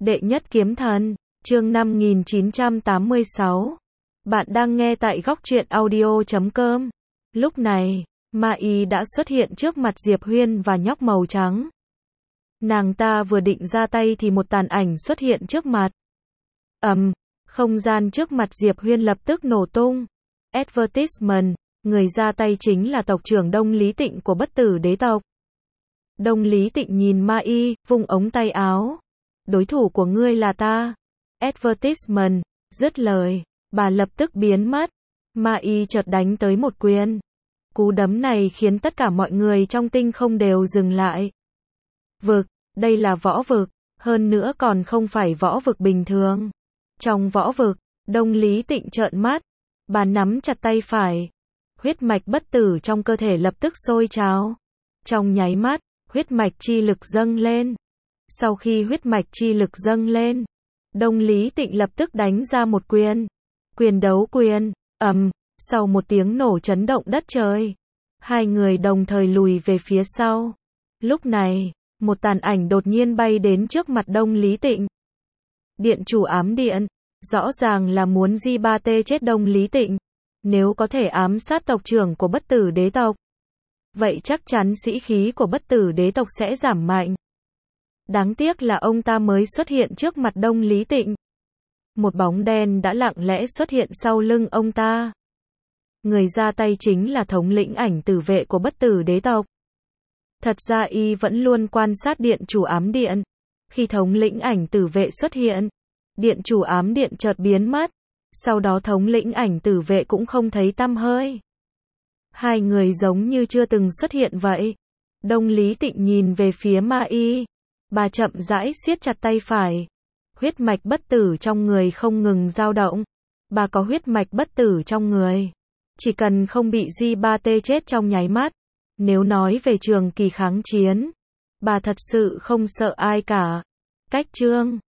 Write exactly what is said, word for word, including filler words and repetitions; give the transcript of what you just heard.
Đệ nhất kiếm thần, chương năm nghìn chín trăm tám mươi sáu. Bạn đang nghe tại góc truyện audio chấm com. Lúc này, Ma Y đã xuất hiện trước mặt Diệp Huyên và nhóc màu trắng. Nàng ta vừa định ra tay thì một tàn ảnh xuất hiện trước mặt. Ầm, um, không gian trước mặt Diệp Huyên lập tức nổ tung. Advertisement, người ra tay chính là tộc trưởng Đông Lý Tịnh của Bất Tử Đế tộc. Đông Lý Tịnh nhìn Ma Y, vung ống tay áo. Đối thủ của ngươi là ta. Advertisement, dứt lời, bà lập tức biến mất. Ma Y chợt đánh tới một quyền. Cú đấm này khiến tất cả mọi người trong tinh không đều dừng lại. Vực, đây là võ vực, hơn nữa còn không phải võ vực bình thường. Trong võ vực, Đông Lý Tịnh trợn mắt, bà nắm chặt tay phải. Huyết mạch bất tử trong cơ thể lập tức sôi trào. Trong nháy mắt, huyết mạch chi lực dâng lên. Sau khi huyết mạch chi lực dâng lên, Đông Lý Tịnh lập tức đánh ra một quyền. Quyền đấu quyền, ầm, sau một tiếng nổ chấn động đất trời, hai người đồng thời lùi về phía sau. Lúc này, một tàn ảnh đột nhiên bay đến trước mặt Đông Lý Tịnh. Điện chủ ám điện, rõ ràng là muốn Di ba tê chết Đông Lý Tịnh. Nếu có thể ám sát tộc trưởng của Bất Tử Đế tộc, vậy chắc chắn sĩ khí của Bất Tử Đế tộc sẽ giảm mạnh. Đáng tiếc là ông ta mới xuất hiện trước mặt Đông Lý Tịnh. Một bóng đen đã lặng lẽ xuất hiện sau lưng ông ta. Người ra tay chính là thống lĩnh ảnh tử vệ của Bất Tử Đế tộc. Thật ra y vẫn luôn quan sát điện chủ ám điện. Khi thống lĩnh ảnh tử vệ xuất hiện, điện chủ ám điện chợt biến mất. Sau đó thống lĩnh ảnh tử vệ cũng không thấy tăm hơi. Hai người giống như chưa từng xuất hiện vậy. Đông Lý Tịnh nhìn về phía Ma Y. Bà chậm rãi siết chặt tay phải. Huyết mạch bất tử trong người không ngừng dao động. Bà có huyết mạch bất tử trong người. Chỉ cần không bị Di ba tê chết trong nháy mắt. Nếu nói về trường kỳ kháng chiến, bà thật sự không sợ ai cả. Cách chương